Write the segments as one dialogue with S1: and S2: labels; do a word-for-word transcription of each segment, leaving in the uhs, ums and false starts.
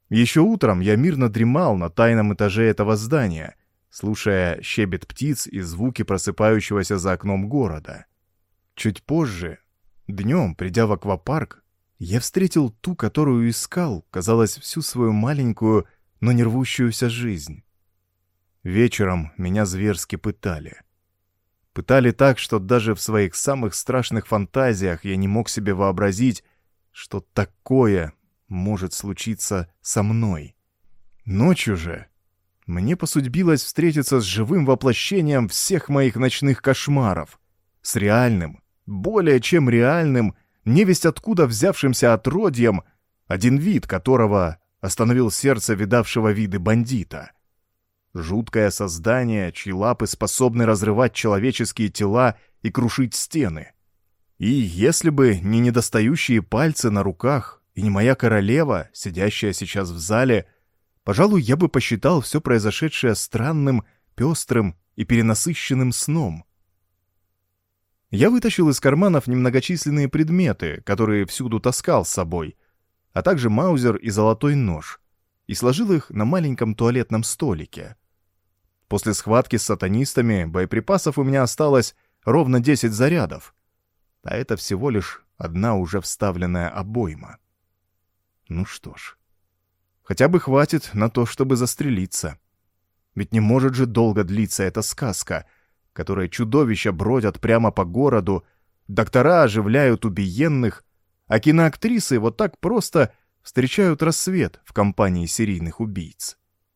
S1: Еще утром я мирно дремал на тайном этаже этого здания, слушая щебет птиц и звуки просыпающегося за окном города. Чуть позже, днем, придя в аквапарк, я встретил ту, которую искал, казалось, всю свою маленькую, но не рвущуюся жизнь. Вечером меня зверски пытали. Пытали так, что даже в своих самых страшных фантазиях я не мог себе вообразить, что такое может случиться со мной. Ночью же мне посудьбилось встретиться с живым воплощением всех моих ночных кошмаров, с реальным, более чем реальным, невесть откуда взявшимся отродьем, один вид которого остановил сердце видавшего виды бандита. Жуткое создание, чьи лапы способны разрывать человеческие тела и крушить стены. И если бы не недостающие пальцы на руках и не моя королева, сидящая сейчас в зале, пожалуй, я бы посчитал все произошедшее странным, пестрым и перенасыщенным сном. Я вытащил из карманов немногочисленные предметы, которые всюду таскал с собой, а также маузер и золотой нож, и сложил их на маленьком туалетном столике. После схватки с сатанистами боеприпасов у меня осталось ровно десять зарядов, а это всего лишь одна уже вставленная обойма. Ну что ж, хотя бы хватит на то, чтобы застрелиться. Ведь не может же долго длиться эта сказка, в которой чудовища бродят прямо по городу, доктора оживляют убиенных, а киноактрисы вот так просто встречают рассвет в компании серийных убийц.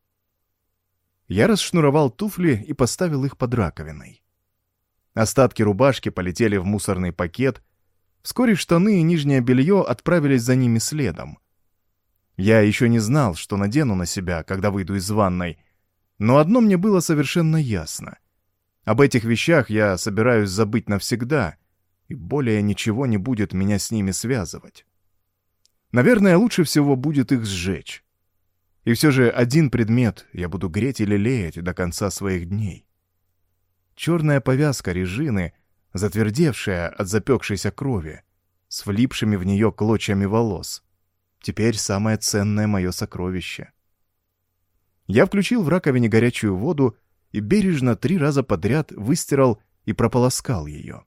S1: Я расшнуровал туфли и поставил их под раковиной. Остатки рубашки полетели в мусорный пакет. Вскоре штаны и нижнее белье отправились за ними следом. Я еще не знал, что надену на себя, когда выйду из ванной, но одно мне было совершенно ясно. Об этих вещах я собираюсь забыть навсегда, и более ничего не будет меня с ними связывать. Наверное, лучше всего будет их сжечь. И все же один предмет я буду греть и лелеять до конца своих дней. Черная повязка Режины, затвердевшая от запекшейся крови, с влипшими в нее клочьями волос. Теперь самое ценное мое сокровище. Я включил в раковине горячую воду и бережно три раза подряд выстирал и прополоскал ее.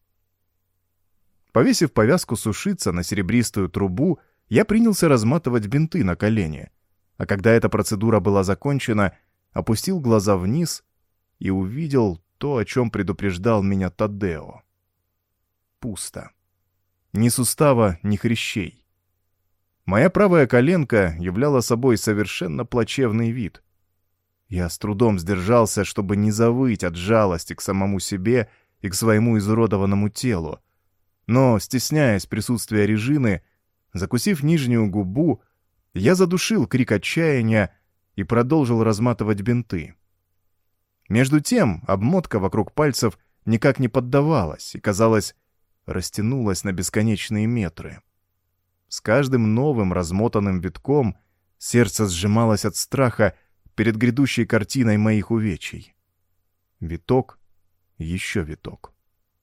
S1: Повесив повязку сушиться на серебристую трубу, я принялся разматывать бинты на колени, а когда эта процедура была закончена, опустил глаза вниз и увидел то, о чем предупреждал меня Таддео. Пусто. Ни сустава, ни хрящей. Моя правая коленка являла собой совершенно плачевный вид. Я с трудом сдержался, чтобы не завыть от жалости к самому себе и к своему изуродованному телу, но, стесняясь присутствия Режины, закусив нижнюю губу, я задушил крик отчаяния и продолжил разматывать бинты. Между тем обмотка вокруг пальцев никак не поддавалась и, казалось, растянулась на бесконечные метры. С каждым новым размотанным витком сердце сжималось от страха перед грядущей картиной моих увечий. Виток, еще виток.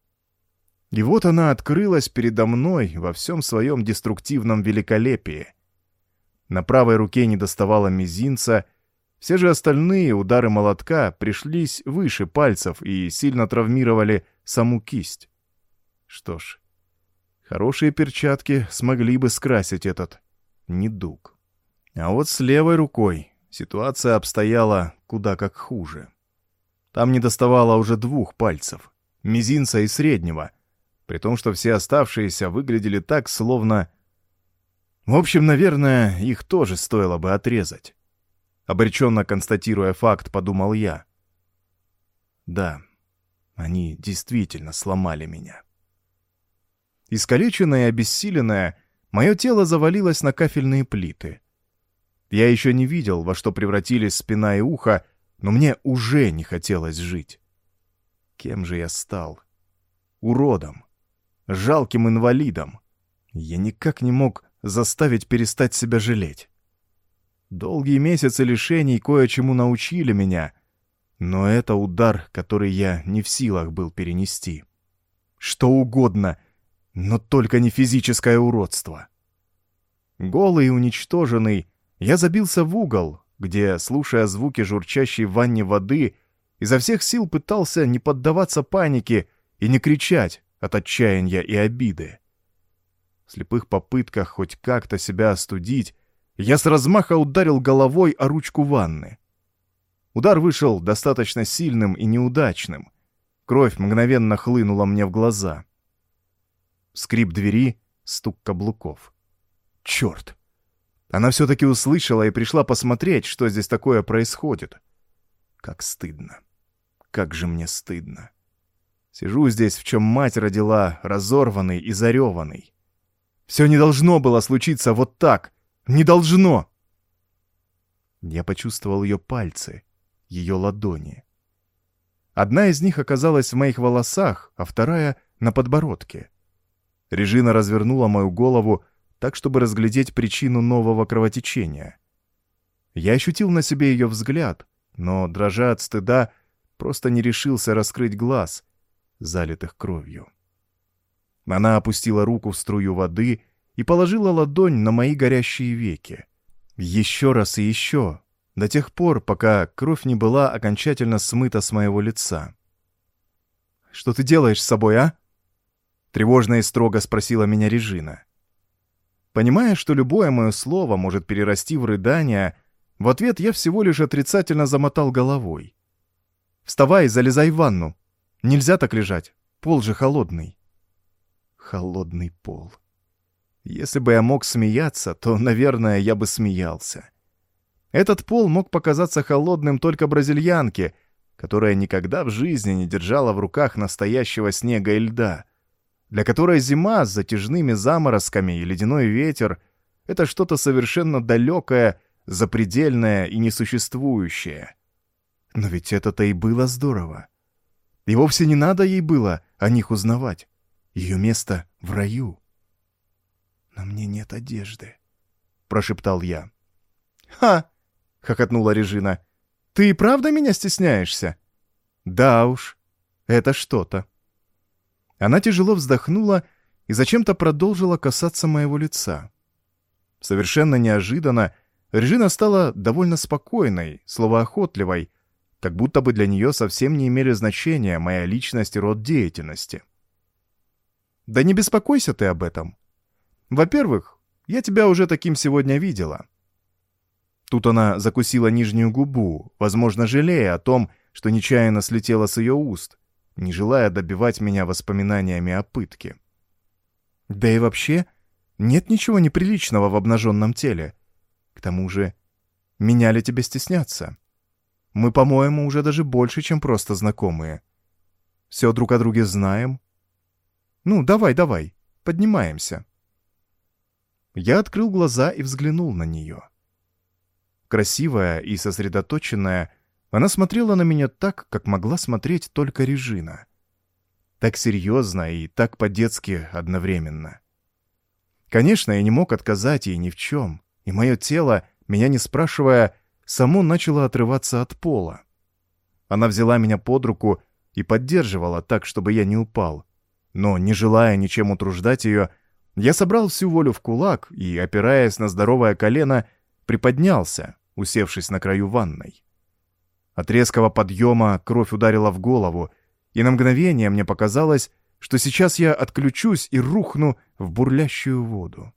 S1: И вот она открылась передо мной во всем своем деструктивном великолепии. На правой руке недоставало мизинца, все же остальные удары молотка пришлись выше пальцев и сильно травмировали саму кисть. Что ж, хорошие перчатки смогли бы скрасить этот недуг. А вот с левой рукой ситуация обстояла куда как хуже. Там недоставало уже двух пальцев, мизинца и среднего, при том, что все оставшиеся выглядели так, словно... В общем, наверное, их тоже стоило бы отрезать. Обреченно констатируя факт, подумал я. Да, они действительно сломали меня. Искалеченное и обессиленное, мое тело завалилось на кафельные плиты. Я еще не видел, во что превратились спина и ухо, но мне уже не хотелось жить. Кем же я стал? Уродом. Жалким инвалидом. Я никак не мог заставить перестать себя жалеть. Долгие месяцы лишений кое-чему научили меня, но это удар, который я не в силах был перенести. Что угодно, но только не физическое уродство. Голый и уничтоженный, Я забился в угол, где, слушая звуки журчащей в ванне воды, изо всех сил пытался не поддаваться панике и не кричать от отчаяния и обиды. В слепых попытках хоть как-то себя остудить, я с размаха ударил головой о ручку ванны. Удар вышел достаточно сильным и неудачным. Кровь мгновенно хлынула мне в глаза. Скрип двери, стук каблуков. Черт! Она все-таки услышала и пришла посмотреть, что здесь такое происходит. Как стыдно. Как же мне стыдно. Сижу здесь, в чем мать родила, разорванный и зареванный. Все не должно было случиться вот так. Не должно! Я почувствовал ее пальцы, ее ладони. Одна из них оказалась в моих волосах, а вторая — на подбородке. Режина развернула мою голову так, чтобы разглядеть причину нового кровотечения. Я ощутил на себе ее взгляд, но, дрожа от стыда, просто не решился раскрыть глаз, залитых кровью. Она опустила руку в струю воды и положила ладонь на мои горящие веки. Еще раз и еще, до тех пор, пока кровь не была окончательно смыта с моего лица. «Что ты делаешь с собой, а?» — тревожно и строго спросила меня Режина. Понимая, что любое мое слово может перерасти в рыдание, в ответ я всего лишь отрицательно замотал головой. «Вставай и залезай в ванну. Нельзя так лежать. Пол же холодный». Холодный пол. Если бы я мог смеяться, то, наверное, я бы смеялся. Этот пол мог показаться холодным только бразильянке, которая никогда в жизни не держала в руках настоящего снега и льда, для которой зима с затяжными заморозками и ледяной ветер — это что-то совершенно далекое, запредельное и несуществующее. Но ведь это-то и было здорово. И вовсе не надо ей было о них узнавать. Ее место в раю. «На мне нет одежды», — прошептал я. «Ха!» — хохотнула Режина. «Ты и правда меня стесняешься?» «Да уж, это что-то». Она тяжело вздохнула и зачем-то продолжила касаться моего лица. Совершенно неожиданно Режина стала довольно спокойной, словоохотливой, как будто бы для нее совсем не имели значения моя личность и род деятельности. «Да не беспокойся ты об этом. Во-первых, я тебя уже таким сегодня видела». Тут она закусила нижнюю губу, возможно, жалея о том, что нечаянно слетела с ее уст, не желая добивать меня воспоминаниями о пытке. Да и вообще, нет ничего неприличного в обнаженном теле. К тому же, меня ли тебе стесняться? Мы, по-моему, уже даже больше, чем просто знакомые. Все друг о друге знаем. Ну, давай, давай, поднимаемся. Я открыл глаза и взглянул на нее. Красивая и сосредоточенная, она смотрела на меня так, как могла смотреть только Режина. Так серьезно и так по-детски одновременно. Конечно, я не мог отказать ей ни в чем, и мое тело, меня не спрашивая, само начало отрываться от пола. Она взяла меня под руку и поддерживала так, чтобы я не упал. Но, не желая ничем утруждать ее, я собрал всю волю в кулак и, опираясь на здоровое колено, приподнялся, усевшись на краю ванной. От резкого подъема кровь ударила в голову, и на мгновение мне показалось, что сейчас я отключусь и рухну в бурлящую воду.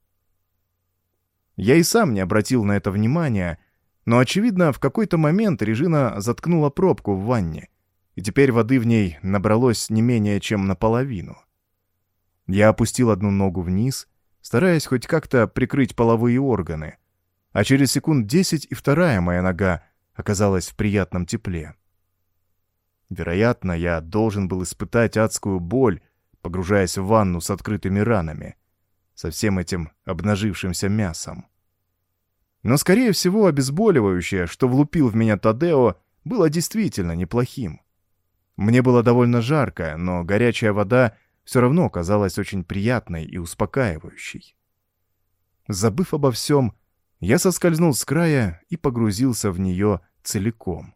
S1: Я и сам не обратил на это внимания, но, очевидно, в какой-то момент Режина заткнула пробку в ванне, и теперь воды в ней набралось не менее чем наполовину. Я опустил одну ногу вниз, стараясь хоть как-то прикрыть половые органы, а через секунд десять и вторая моя нога оказалась в приятном тепле. Вероятно, я должен был испытать адскую боль, погружаясь в ванну с открытыми ранами, со всем этим обнажившимся мясом. Но, скорее всего, обезболивающее, что влупил в меня Тадео, было действительно неплохим. Мне было довольно жарко, но горячая вода все равно казалась очень приятной и успокаивающей. Забыв обо всем, я соскользнул с края и погрузился в нее целиком.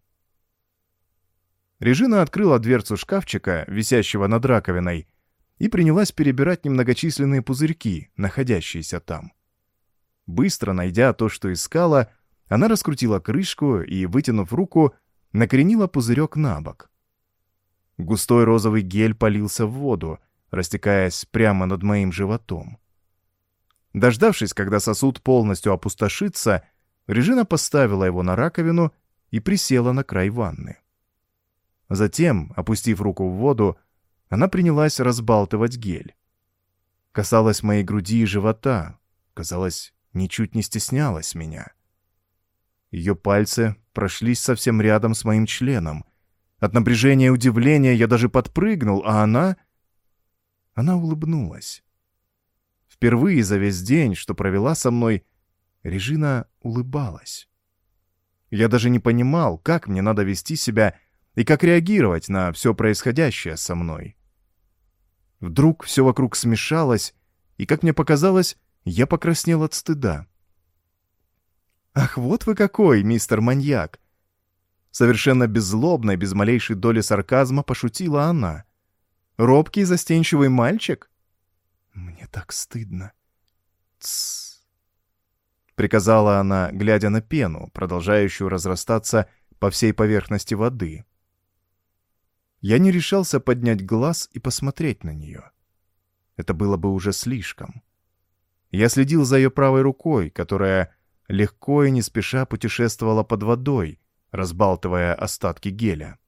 S1: Режина открыла дверцу шкафчика, висящего над раковиной, и принялась перебирать немногочисленные пузырьки, находящиеся там. Быстро найдя то, что искала, она раскрутила крышку и, вытянув руку, накренила пузырек на бок. Густой розовый гель полился в воду, растекаясь прямо над моим животом. Дождавшись, когда сосуд полностью опустошится, Режина поставила его на раковину и присела на край ванны. Затем, опустив руку в воду, она принялась разбалтывать гель. Касалась моей груди и живота, казалось, ничуть не стеснялась меня. Ее пальцы прошлись совсем рядом с моим членом. От напряжения и удивления я даже подпрыгнул, а она... Она улыбнулась. Впервые за весь день, что провела со мной, Режина улыбалась. Я даже не понимал, как мне надо вести себя и как реагировать на все происходящее со мной. Вдруг все вокруг смешалось, и, как мне показалось, я покраснел от стыда. «Ах, вот вы какой, мистер маньяк!» Совершенно беззлобно и без малейшей доли сарказма пошутила она. «Робкий, застенчивый мальчик?» «Мне так стыдно». «Тссс», — приказала она, глядя на пену, продолжающую разрастаться по всей поверхности воды. Я не решался поднять глаз и посмотреть на нее. Это было бы уже слишком. Я следил за ее правой рукой, которая легко и не спеша путешествовала под водой, разбалтывая остатки геля.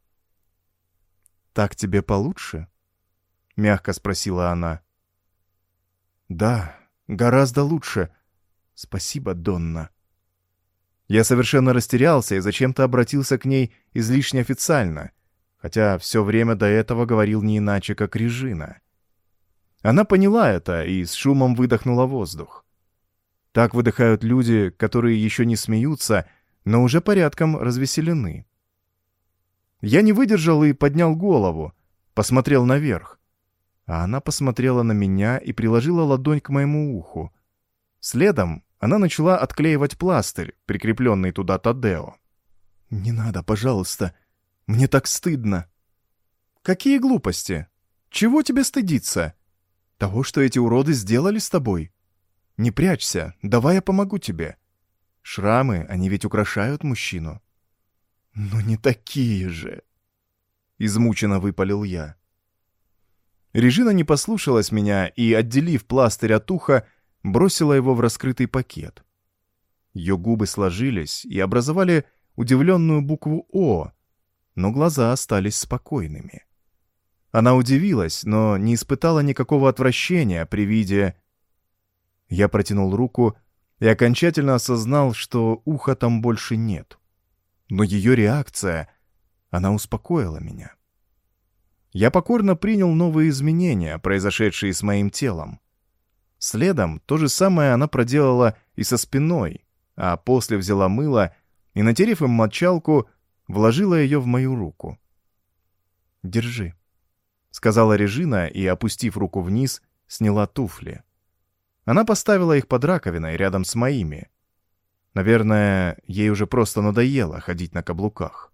S1: «Так тебе получше?» — мягко спросила она. «Да, гораздо лучше. Спасибо, Донна». Я совершенно растерялся и зачем-то обратился к ней излишне официально, хотя все время до этого говорил не иначе, как Режина. Она поняла это и с шумом выдохнула воздух. Так выдыхают люди, которые еще не смеются, но уже порядком развеселены. Я не выдержал и поднял голову, посмотрел наверх. А она посмотрела на меня и приложила ладонь к моему уху. Следом она начала отклеивать пластырь, прикрепленный туда Тадео. «Не надо, пожалуйста. Мне так стыдно». «Какие глупости? Чего тебе стыдиться? Того, что эти уроды сделали с тобой? Не прячься, давай я помогу тебе. Шрамы, они ведь украшают мужчину». «Ну не такие же!» — измученно выпалил я. Режина не послушалась меня и, отделив пластырь от уха, бросила его в раскрытый пакет. Ее губы сложились и образовали удивленную букву «О», но глаза остались спокойными. Она удивилась, но не испытала никакого отвращения при виде... Я протянул руку и окончательно осознал, что уха там больше нет. Но ее реакция, она успокоила меня. Я покорно принял новые изменения, произошедшие с моим телом. Следом то же самое она проделала и со спиной, а после взяла мыло и, натерев им мочалку, вложила ее в мою руку. «Держи», — сказала Режина и, опустив руку вниз, сняла туфли. Она поставила их под раковиной рядом с моими. Наверное, ей уже просто надоело ходить на каблуках.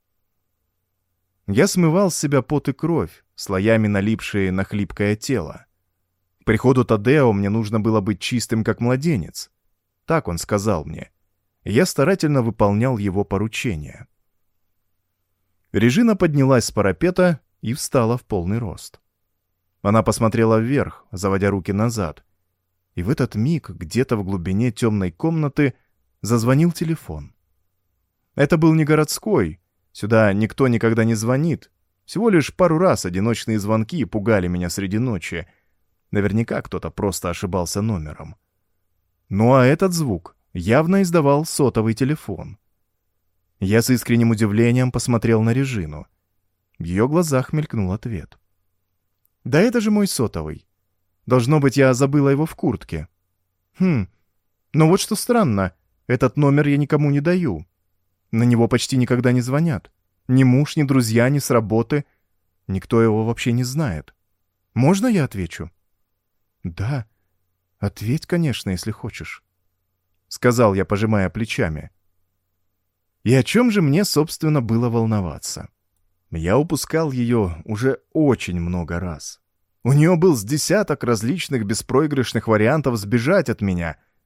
S1: Я смывал с себя пот и кровь, слоями налипшие на хлипкое тело. К приходу Тадео мне нужно было быть чистым, как младенец. Так он сказал мне. И я старательно выполнял его поручения. Режина поднялась с парапета и встала в полный рост. Она посмотрела вверх, заводя руки назад. И в этот миг где-то в глубине темной комнаты зазвонил телефон. Это был не городской. Сюда никто никогда не звонит. Всего лишь пару раз одиночные звонки пугали меня среди ночи. Наверняка кто-то просто ошибался номером. Ну а этот звук явно издавал сотовый телефон. Я с искренним удивлением посмотрел на Режину. В ее глазах мелькнул ответ. «Да это же мой сотовый. Должно быть, я забыла его в куртке. Хм, но вот что странно, этот номер я никому не даю. На него почти никогда не звонят. Ни муж, ни друзья, ни с работы. Никто его вообще не знает. Можно я отвечу?» «Да, ответь, конечно, если хочешь», — сказал я, пожимая плечами. И о чем же мне, собственно, было волноваться? Я упускал ее уже очень много раз. У нее был с десяток различных беспроигрышных вариантов сбежать от меня,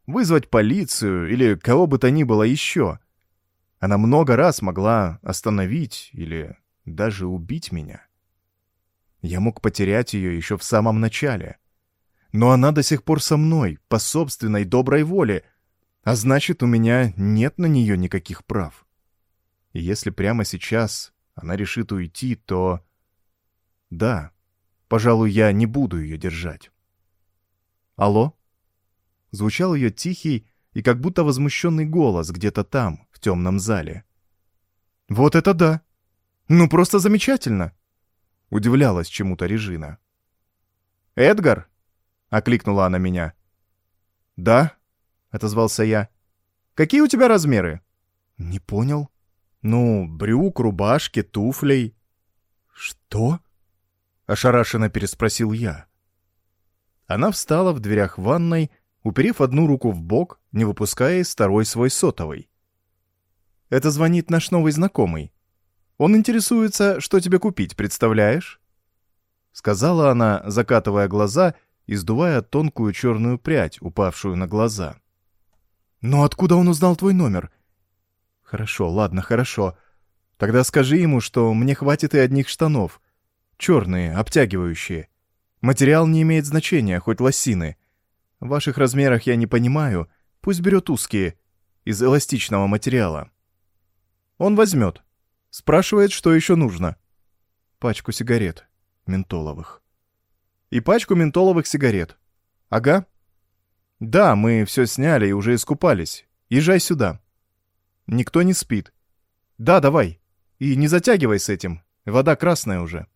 S1: вызвать полицию или кого бы то ни было еще. Она много раз могла остановить или даже убить меня. Я мог потерять ее еще в самом начале. Но она до сих пор со мной, по собственной доброй воле, а значит, у меня нет на нее никаких прав. И если прямо сейчас она решит уйти, то... Да, пожалуй, я не буду ее держать. «Алло?» Звучал ее тихий и как будто возмущенный голос где-то там, в темном зале. «Вот это да! Ну, просто замечательно!» Удивлялась чему-то Режина. «Эдгар?» — окликнула она меня. «Да?» — отозвался я. «Какие у тебя размеры?» «Не понял. Ну, брюк, рубашки, туфлей». «Что?» — ошарашенно переспросил я. Она встала в дверях ванной, уперев одну руку в бок, не выпуская из второй свой сотовый. «Это звонит наш новый знакомый. Он интересуется, что тебе купить, представляешь?» Сказала она, закатывая глаза и сдувая тонкую черную прядь, упавшую на глаза. «Но откуда он узнал твой номер?» «Хорошо, ладно, хорошо. Тогда скажи ему, что мне хватит и одних штанов. Черные, обтягивающие. Материал не имеет значения, хоть лосины. В ваших размерах я не понимаю. Пусть берет узкие, из эластичного материала». Он возьмет. Спрашивает, что еще нужно. Пачку сигарет. Ментоловых. И пачку ментоловых сигарет. Ага. Да, мы все сняли и уже искупались. Езжай сюда. Никто не спит. Да, давай. И не затягивай с этим. Вода красная уже.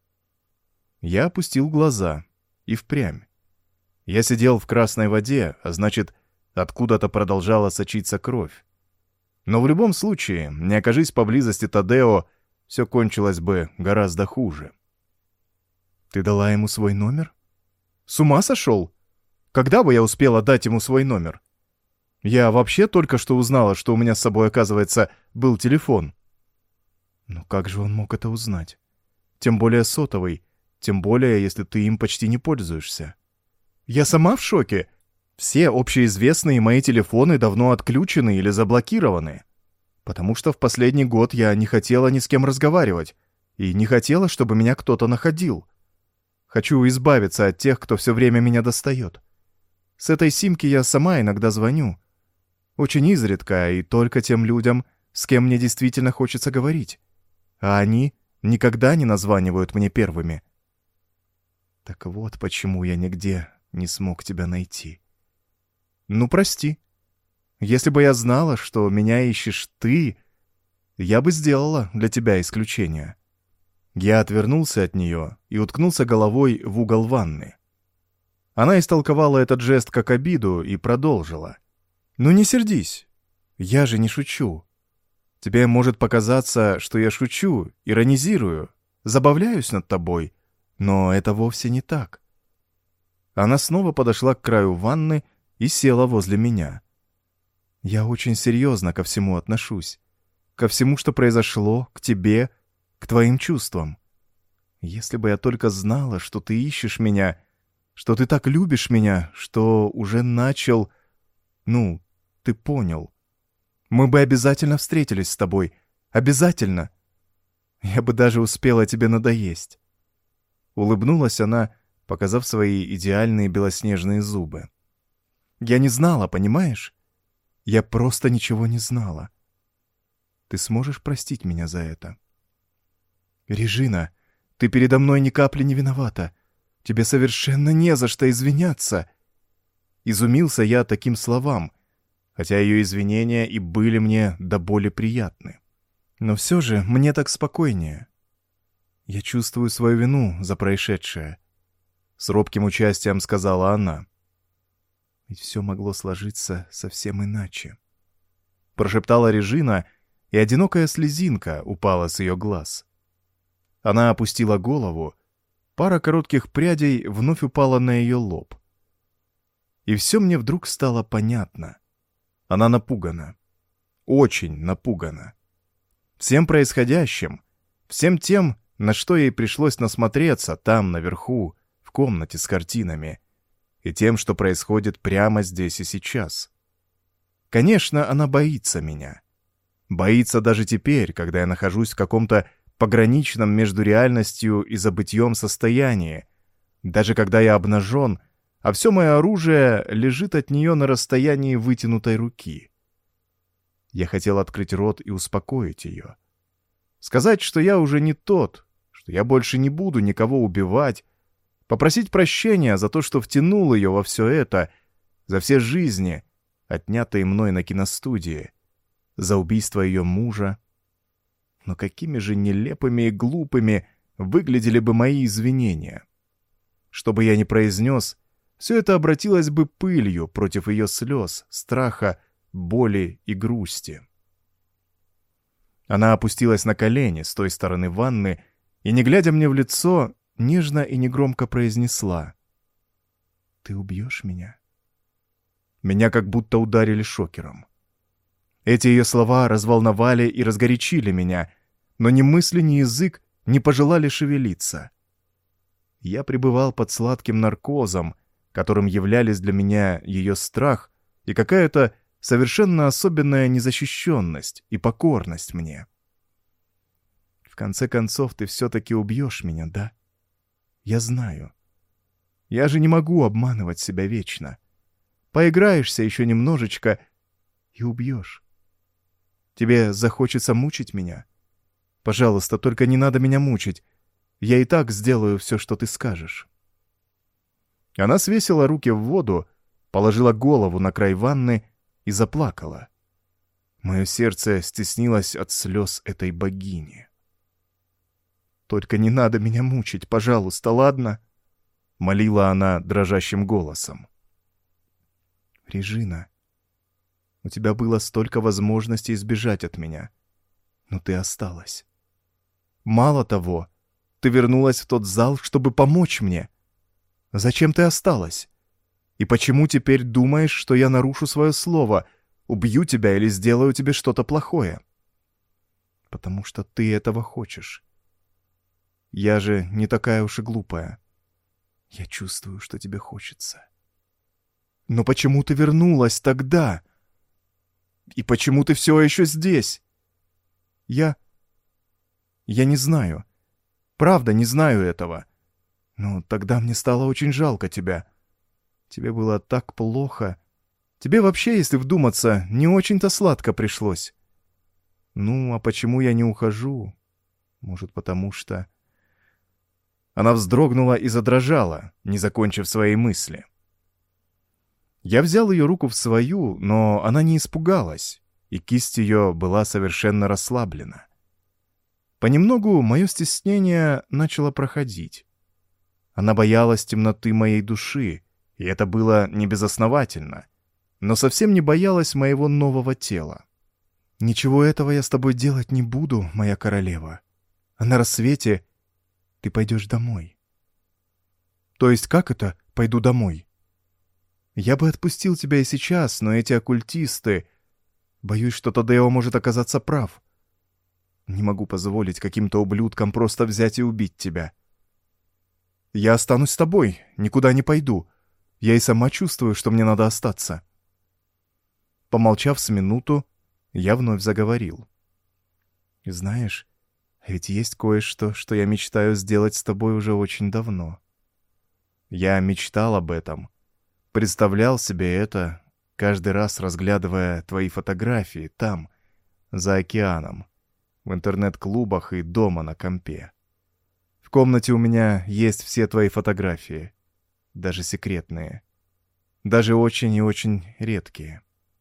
S1: Я опустил глаза. И впрямь. Я сидел в красной воде, а значит, откуда-то продолжала сочиться кровь. Но в любом случае, не окажись поблизости Тадео, все кончилось бы гораздо хуже. «Ты дала ему свой номер? С ума сошел? Когда бы я успела дать ему свой номер? Я вообще только что узнала, что у меня с собой, оказывается, был телефон». «Ну как же он мог это узнать? Тем более сотовый, тем более, если ты им почти не пользуешься. Я сама в шоке. Все общеизвестные мои телефоны давно отключены или заблокированы. Потому что в последний год я не хотела ни с кем разговаривать и не хотела, чтобы меня кто-то находил. Хочу избавиться от тех, кто все время меня достает. С этой симки я сама иногда звоню. Очень изредка и только тем людям, с кем мне действительно хочется говорить. А они никогда не названивают мне первыми. Так вот почему я нигде не смог тебя найти. Ну, прости. Если бы я знала, что меня ищешь ты, я бы сделала для тебя исключение». Я отвернулся от нее и уткнулся головой в угол ванны. Она истолковала этот жест как обиду и продолжила. «Ну не сердись. Я же не шучу. Тебе может показаться, что я шучу, иронизирую, забавляюсь над тобой, но это вовсе не так». Она снова подошла к краю ванны и села возле меня. «Я очень серьезно ко всему отношусь. Ко всему, что произошло, к тебе, к твоим чувствам. Если бы я только знала, что ты ищешь меня, что ты так любишь меня, что уже начал... Ну, ты понял. Мы бы обязательно встретились с тобой. Обязательно. Я бы даже успела тебе надоесть». Улыбнулась она, показав свои идеальные белоснежные зубы. «Я не знала, понимаешь? Я просто ничего не знала. Ты сможешь простить меня за это?» «Режина, ты передо мной ни капли не виновата. Тебе совершенно не за что извиняться». Изумился я таким словам, хотя ее извинения и были мне до боли приятны. Но все же мне так спокойнее. Я чувствую свою вину за происшедшее. С робким участием сказала она. Ведь все могло сложиться совсем иначе. Прошептала Режина, и одинокая слезинка упала с ее глаз. Она опустила голову, пара коротких прядей вновь упала на ее лоб. И все мне вдруг стало понятно. Она напугана. Очень напугана. Всем происходящим, всем тем, на что ей пришлось насмотреться там, наверху, в комнате с картинами. и тем, что происходит прямо здесь и сейчас. Конечно, она боится меня. Боится даже теперь, когда я нахожусь в каком-то пограничном между реальностью и забытьем состоянии, даже когда я обнажен, а все мое оружие лежит от нее на расстоянии вытянутой руки. Я хотел открыть рот и успокоить ее. Сказать, что я уже не тот, что я больше не буду никого убивать, попросить прощения за то, что втянул ее во все это, за все жизни, отнятые мной на киностудии, за убийство ее мужа. Но какими же нелепыми и глупыми выглядели бы мои извинения. Что бы я ни произнес, все это обратилось бы пылью против ее слез, страха, боли и грусти. Она опустилась на колени с той стороны ванны и, не глядя мне в лицо, нежно и негромко произнесла: «Ты убьешь меня?» Меня как будто ударили шокером. Эти ее слова разволновали и разгорячили меня, но ни мысли, ни язык не пожелали шевелиться. Я пребывал под сладким наркозом, которым являлись для меня ее страх и какая-то совершенно особенная незащищенность и покорность мне. В конце концов, ты все-таки убьешь меня, да? Я знаю. Я же не могу обманывать себя вечно. Поиграешься еще немножечко и убьешь. Тебе захочется мучить меня? Пожалуйста, только не надо меня мучить. Я и так сделаю все, что ты скажешь. Она свесила руки в воду, положила голову на край ванны и заплакала. Мое сердце стеснилось от слез этой богини. «Только не надо меня мучить, пожалуйста, ладно?» — молила она дрожащим голосом. «Режина, у тебя было столько возможностей избежать от меня, но ты осталась. Мало того, ты вернулась в тот зал, чтобы помочь мне. Зачем ты осталась? И почему теперь думаешь, что я нарушу свое слово, убью тебя или сделаю тебе что-то плохое? Потому что ты этого хочешь. Я же не такая уж и глупая. Я чувствую, что тебе хочется. Но почему ты вернулась тогда? И почему ты все еще здесь? Я... Я не знаю. Правда, не знаю этого. Но тогда мне стало очень жалко тебя. Тебе было так плохо. Тебе вообще, если вдуматься, не очень-то сладко пришлось. Ну, а почему я не ухожу? Может, потому что... Она вздрогнула и задрожала, не закончив своей мысли. Я взял ее руку в свою, но она не испугалась, и кисть ее была совершенно расслаблена. Понемногу мое стеснение начало проходить. Она боялась темноты моей души, и это было не безосновательно, но совсем не боялась моего нового тела. «Ничего этого я с тобой делать не буду, моя королева. А на рассвете ты пойдешь домой». «То есть как это «пойду домой»?» «Я бы отпустил тебя и сейчас, но эти оккультисты... Боюсь, что Тадео может оказаться прав. Не могу позволить каким-то ублюдкам просто взять и убить тебя. Я останусь с тобой, никуда не пойду. Я и сама чувствую, что мне надо остаться». Помолчав с минуту, я вновь заговорил. «Знаешь, ведь есть кое-что, что я мечтаю сделать с тобой уже очень давно. Я мечтал об этом, представлял себе это, каждый раз разглядывая твои фотографии там, за океаном, в интернет-клубах и дома на компе. В комнате у меня есть все твои фотографии, даже секретные, даже очень и очень редкие.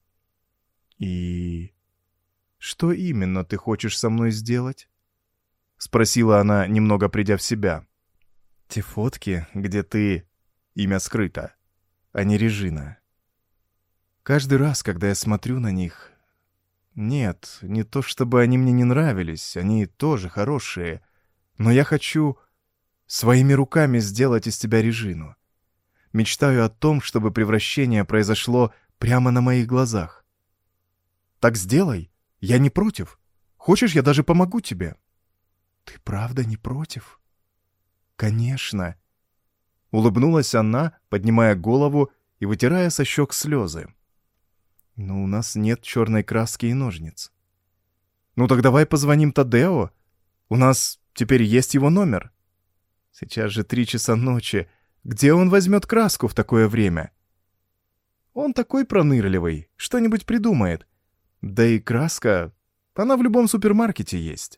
S1: И что именно ты хочешь со мной сделать?» — спросила она, немного придя в себя. «Те фотки, где ты... Имя скрыто, а не Режина. Каждый раз, когда я смотрю на них... Нет, не то чтобы они мне не нравились, они тоже хорошие, но я хочу своими руками сделать из тебя Режину. Мечтаю о том, чтобы превращение произошло прямо на моих глазах. Так сделай, я не против. Хочешь, я даже помогу тебе». «Ты правда не против?» «Конечно. Улыбнулась она, поднимая голову и вытирая со щек слезы. «Но у нас нет черной краски и ножниц». «Ну так давай позвоним Тадео. У нас теперь есть его номер». «Сейчас же три часа ночи. Где он возьмет краску в такое время?» «Он такой пронырливый, что-нибудь придумает. Да и краска, она в любом супермаркете есть».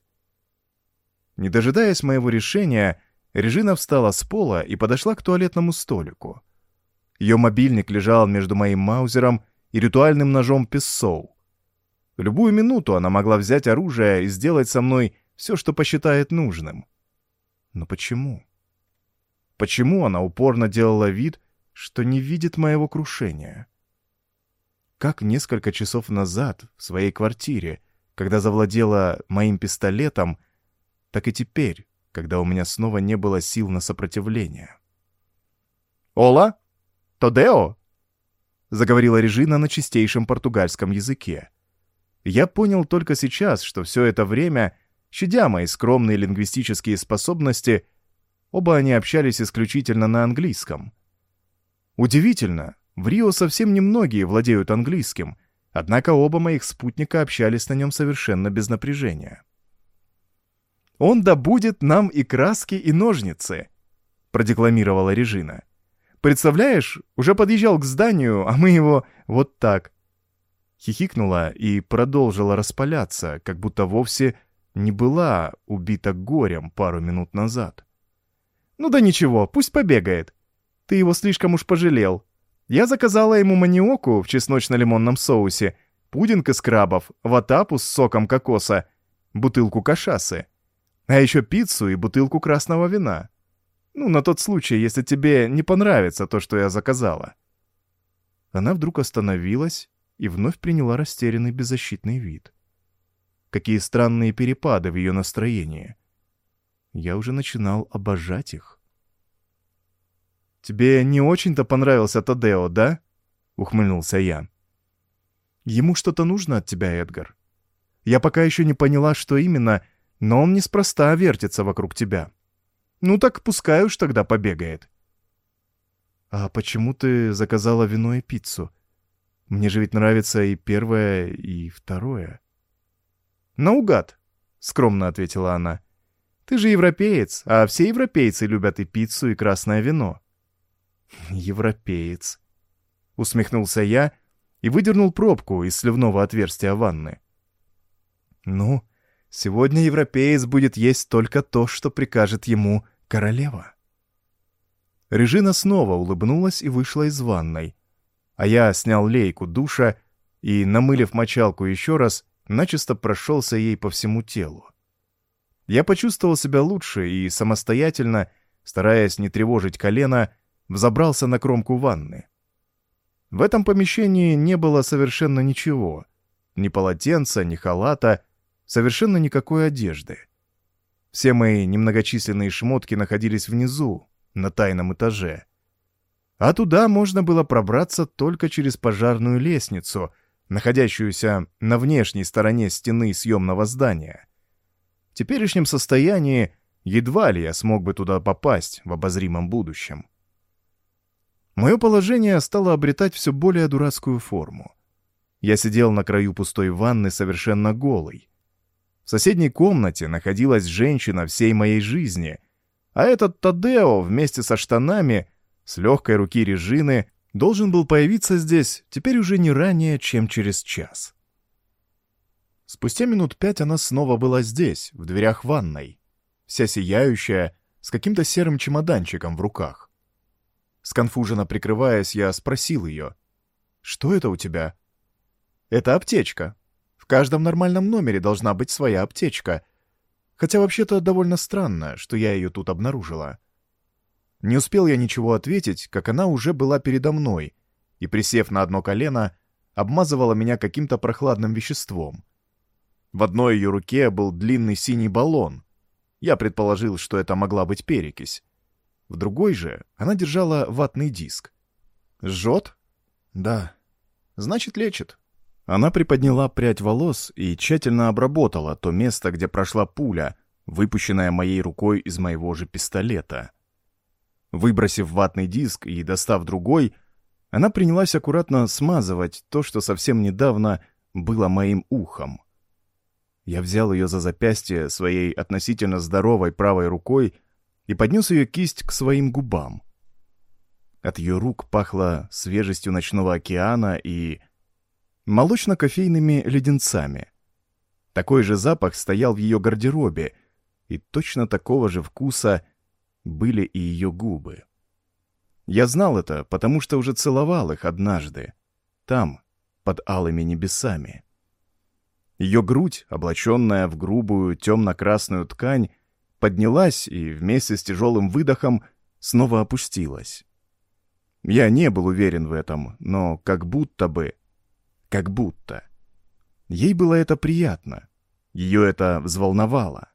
S1: Не дожидаясь моего решения, Режина встала с пола и подошла к туалетному столику. Ее мобильник лежал между моим маузером и ритуальным ножом Писсоу. В любую минуту она могла взять оружие и сделать со мной все, что посчитает нужным. Но почему? Почему она упорно делала вид, что не видит моего крушения? Как несколько часов назад в своей квартире, когда завладела моим пистолетом, так и теперь, когда у меня снова не было сил на сопротивление. «Ола? Тодео?» — заговорила Режина на чистейшем португальском языке. Я понял только сейчас, что все это время, щадя мои скромные лингвистические способности, оба они общались исключительно на английском. Удивительно, в Рио совсем немногие владеют английским, однако оба моих спутника общались на нем совершенно без напряжения. «Он добудет нам и краски, и ножницы», — продекламировала Режина. «Представляешь, уже подъезжал к зданию, а мы его вот так». Хихикнула и продолжила распаляться, как будто вовсе не была убита горем пару минут назад. «Ну да ничего, пусть побегает. Ты его слишком уж пожалел. Я заказала ему маниоку в чесночно-лимонном соусе, пудинг из крабов, ватапу с соком кокоса, бутылку кашасы, а еще пиццу и бутылку красного вина. Ну, на тот случай, если тебе не понравится то, что я заказала». Она вдруг остановилась и вновь приняла растерянный беззащитный вид. Какие странные перепады в ее настроении. Я уже начинал обожать их. «Тебе не очень-то понравился Тадео, да?» — ухмыльнулся я. «Ему что-то нужно от тебя, Эдгар. Я пока еще не поняла, что именно, но он неспроста вертится вокруг тебя. Ну так пускай уж тогда побегает». «А почему ты заказала вино и пиццу? Мне же ведь нравится и первое, и второе». «Наугад», — скромно ответила она. «Ты же европеец, а все европейцы любят и пиццу, и красное вино». «Европеец», — усмехнулся я и выдернул пробку из сливного отверстия ванны. «Ну, сегодня европеец будет есть только то, что прикажет ему королева». Режина снова улыбнулась и вышла из ванной, а я снял лейку душа и, намылив мочалку еще раз, начисто прошелся ей по всему телу. Я почувствовал себя лучше и самостоятельно, стараясь не тревожить колено, взобрался на кромку ванны. В этом помещении не было совершенно ничего. Ни полотенца, ни халата, совершенно никакой одежды. Все мои немногочисленные шмотки находились внизу, на тайном этаже. А туда можно было пробраться только через пожарную лестницу, находящуюся на внешней стороне стены съемного здания. В теперешнем состоянии едва ли я смог бы туда попасть в обозримом будущем. Мое положение стало обретать все более дурацкую форму. Я сидел на краю пустой ванны совершенно голый. В соседней комнате находилась женщина всей моей жизни, а этот Тадео вместе со штанами с легкой руки Режины должен был появиться здесь теперь уже не ранее, чем через час. Спустя минут пять она снова была здесь, в дверях ванной, вся сияющая, с каким-то серым чемоданчиком в руках. Сконфуженно прикрываясь, я спросил ее: «Что это у тебя?» «Это аптечка. В каждом нормальном номере должна быть своя аптечка. Хотя вообще-то довольно странно, что я ее тут обнаружила». Не успел я ничего ответить, как она уже была передо мной и, присев на одно колено, обмазывала меня каким-то прохладным веществом. В одной ее руке был длинный синий баллон. Я предположил, что это могла быть перекись. В другой же она держала ватный диск. «Жжет?» «Да». «Значит, лечит». Она приподняла прядь волос и тщательно обработала то место, где прошла пуля, выпущенная моей рукой из моего же пистолета. Выбросив ватный диск и достав другой, она принялась аккуратно смазывать то, что совсем недавно было моим ухом. Я взял ее за запястье своей относительно здоровой правой рукой и поднес ее кисть к своим губам. От ее рук пахло свежестью ночного океана и молочно-кофейными леденцами. Такой же запах стоял в ее гардеробе, и точно такого же вкуса были и ее губы. Я знал это, потому что уже целовал их однажды, там, под алыми небесами. Ее грудь, облаченная в грубую темно-красную ткань, поднялась и вместе с тяжелым выдохом снова опустилась. Я не был уверен в этом, но как будто бы... Как будто... Ей было это приятно. Ее это взволновало.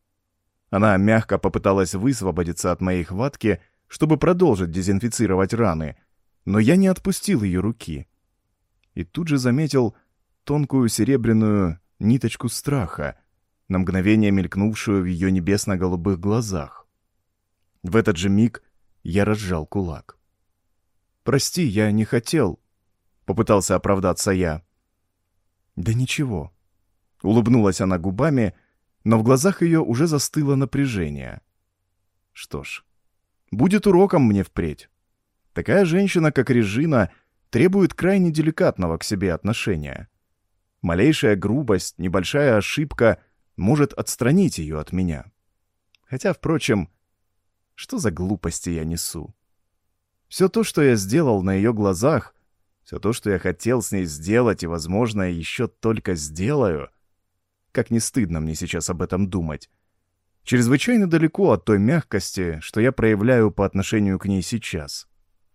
S1: Она мягко попыталась высвободиться от моей хватки, чтобы продолжить дезинфицировать раны, но я не отпустил ее руки. И тут же заметил тонкую серебряную ниточку страха, на мгновение мелькнувшую в ее небесно-голубых глазах. В этот же миг я разжал кулак. «Прости, я не хотел», — попытался оправдаться я. «Да ничего». Улыбнулась она губами, но в глазах ее уже застыло напряжение. Что ж, будет уроком мне впредь. Такая женщина, как Режина, требует крайне деликатного к себе отношения. Малейшая грубость, небольшая ошибка может отстранить ее от меня. Хотя, впрочем, что за глупости я несу? Все то, что я сделал на ее глазах, все то, что я хотел с ней сделать и, возможно, еще только сделаю, как не стыдно мне сейчас об этом думать, чрезвычайно далеко от той мягкости, что я проявляю по отношению к ней сейчас.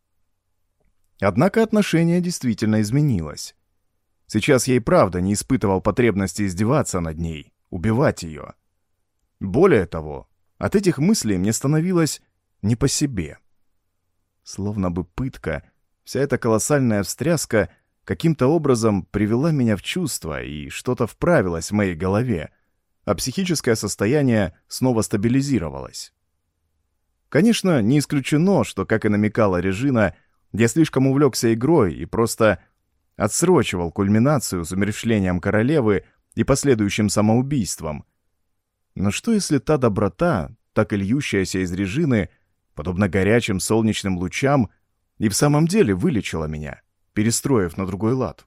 S1: Однако отношение действительно изменилось. Сейчас я и правда не испытывал потребности издеваться над ней, убивать ее. Более того, от этих мыслей мне становилось не по себе. Словно бы пытка, вся эта колоссальная встряска каким-то образом привела меня в чувство, и что-то вправилось в моей голове, а психическое состояние снова стабилизировалось. Конечно, не исключено, что, как и намекала Режина, я слишком увлекся игрой и просто отсрочивал кульминацию с умерщвлением королевы и последующим самоубийством. Но что если та доброта, так и льющаяся из Режины, подобно горячим солнечным лучам, и в самом деле вылечила меня, перестроив на другой лад?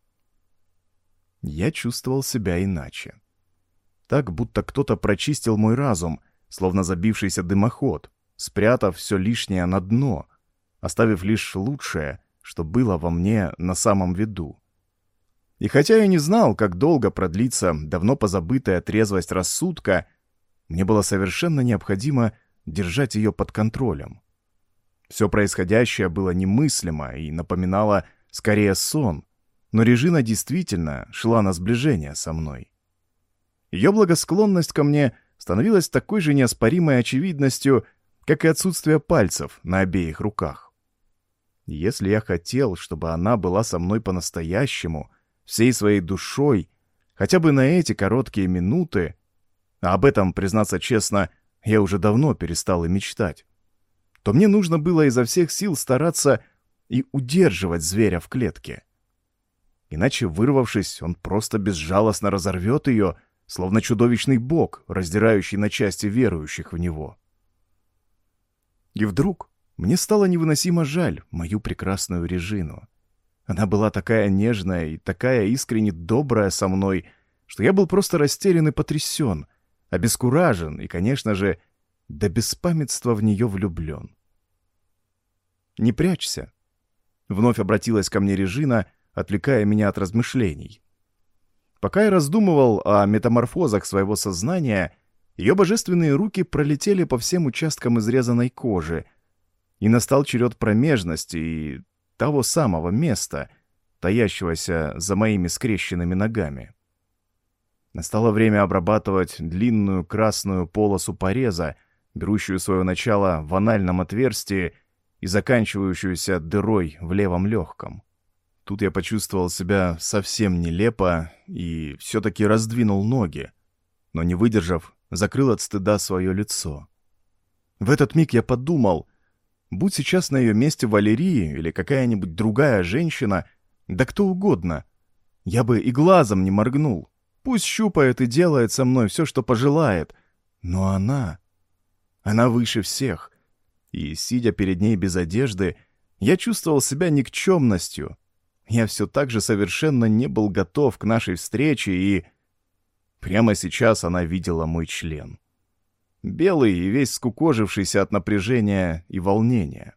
S1: Я чувствовал себя иначе. Так, будто кто-то прочистил мой разум, словно забившийся дымоход, спрятав все лишнее на дно, оставив лишь лучшее, что было во мне на самом виду. И хотя я не знал, как долго продлится давно позабытая трезвость рассудка, мне было совершенно необходимо держать ее под контролем. Все происходящее было немыслимо и напоминало скорее сон, но Режина действительно шла на сближение со мной. Ее благосклонность ко мне становилась такой же неоспоримой очевидностью, как и отсутствие пальцев на обеих руках. Если я хотел, чтобы она была со мной по-настоящему, всей своей душой, хотя бы на эти короткие минуты, а об этом, признаться честно, я уже давно перестал и мечтать, то мне нужно было изо всех сил стараться и удерживать зверя в клетке. Иначе, вырвавшись, он просто безжалостно разорвет ее, словно чудовищный бог, раздирающий на части верующих в него. И вдруг мне стало невыносимо жаль мою прекрасную Режину. Она была такая нежная и такая искренне добрая со мной, что я был просто растерян и потрясен, обескуражен и, конечно же, до беспамятства в нее влюблен. «Не прячься», — вновь обратилась ко мне Режина, отвлекая меня от размышлений. Пока я раздумывал о метаморфозах своего сознания, ее божественные руки пролетели по всем участкам изрезанной кожи, и настал черед промежности и того самого места, таящегося за моими скрещенными ногами. Настало время обрабатывать длинную красную полосу пореза, берущую свое начало в анальном отверстии и заканчивающуюся дырой в левом легком. Тут я почувствовал себя совсем нелепо и все-таки раздвинул ноги, но, не выдержав, закрыл от стыда свое лицо. В этот миг я подумал, Будь сейчас на ее месте Валерия или какая-нибудь другая женщина, да кто угодно, я бы и глазом не моргнул. Пусть щупает и делает со мной все, что пожелает. Но она... Она выше всех. И, сидя перед ней без одежды, я чувствовал себя никчемностью. Я все так же совершенно не был готов к нашей встрече, и... Прямо сейчас она видела мой член. Белый и весь скукожившийся от напряжения и волнения.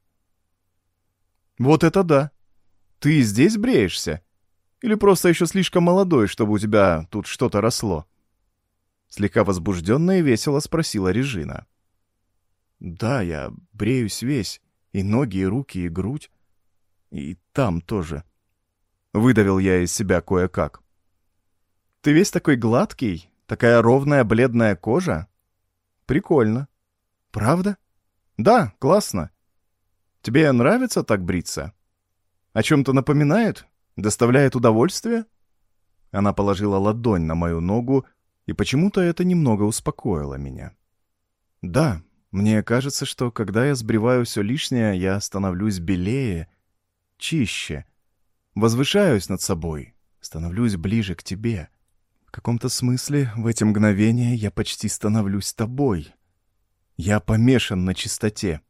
S1: «Вот это да! Ты здесь бреешься? Или просто еще слишком молодой, чтобы у тебя тут что-то росло?» Слегка возбужденно и весело спросила Режина. «Да, я бреюсь весь, и ноги, и руки, и грудь, и там тоже». Выдавил я из себя кое-как. «Ты весь такой гладкий, такая ровная бледная кожа? Прикольно. Правда? Да, классно. Тебе нравится так бриться? О чем-то напоминает? Доставляет удовольствие?» Она положила ладонь на мою ногу, и почему-то это немного успокоило меня. «Да, мне кажется, что когда я сбриваю все лишнее, я становлюсь белее, чище, возвышаюсь над собой, становлюсь ближе к тебе. В каком-то смысле в эти мгновения я почти становлюсь тобой. Я помешан на чистоте».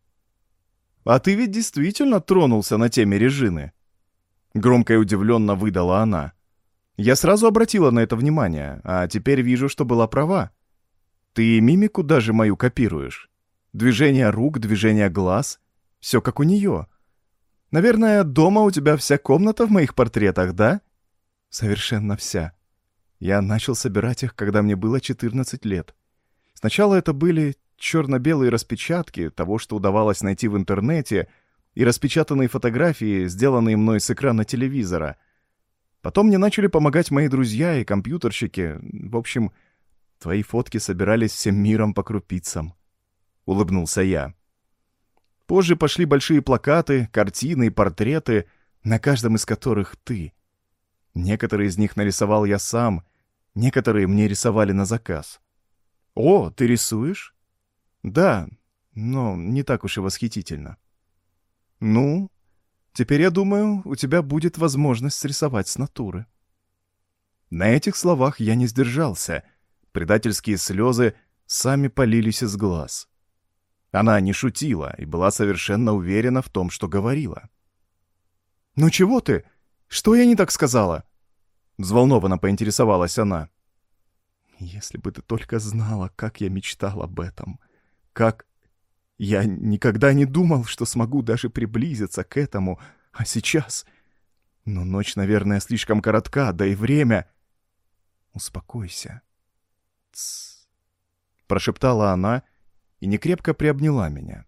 S1: «А ты ведь действительно тронулся на теме Режины?» Громко и удивленно выдала она. «Я сразу обратила на это внимание, а теперь вижу, что была права. Ты мимику даже мою копируешь. Движение рук, движение глаз. Все как у нее. Наверное, дома у тебя вся комната в моих портретах, да?» «Совершенно вся. Я начал собирать их, когда мне было четырнадцать лет. Сначала это были черно-белые распечатки того, что удавалось найти в интернете, и распечатанные фотографии, сделанные мной с экрана телевизора. Потом мне начали помогать мои друзья и компьютерщики. В общем, твои фотки собирались всем миром по крупицам», — улыбнулся я. «Позже пошли большие плакаты, картины и портреты, на каждом из которых ты. Некоторые из них нарисовал я сам, некоторые мне рисовали на заказ». «О, ты рисуешь?» «Да, но не так уж и восхитительно». «Ну, теперь, я думаю, у тебя будет возможность срисовать с натуры». На этих словах я не сдержался. Предательские слезы сами полились из глаз. Она не шутила и была совершенно уверена в том, что говорила. «Ну чего ты? Что я не так сказала?» Взволнованно поинтересовалась она. «Если бы ты только знала, как я мечтал об этом. Как... Я никогда не думал, что смогу даже приблизиться к этому, а сейчас... Но ночь, наверное, слишком коротка, да и время... Успокойся. Тссс. Прошептала она и некрепко приобняла меня.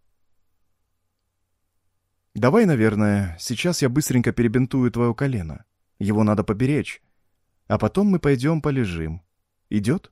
S1: Давай, наверное, сейчас я быстренько перебинтую твое колено. Его надо поберечь. А потом мы пойдем полежим. Идет?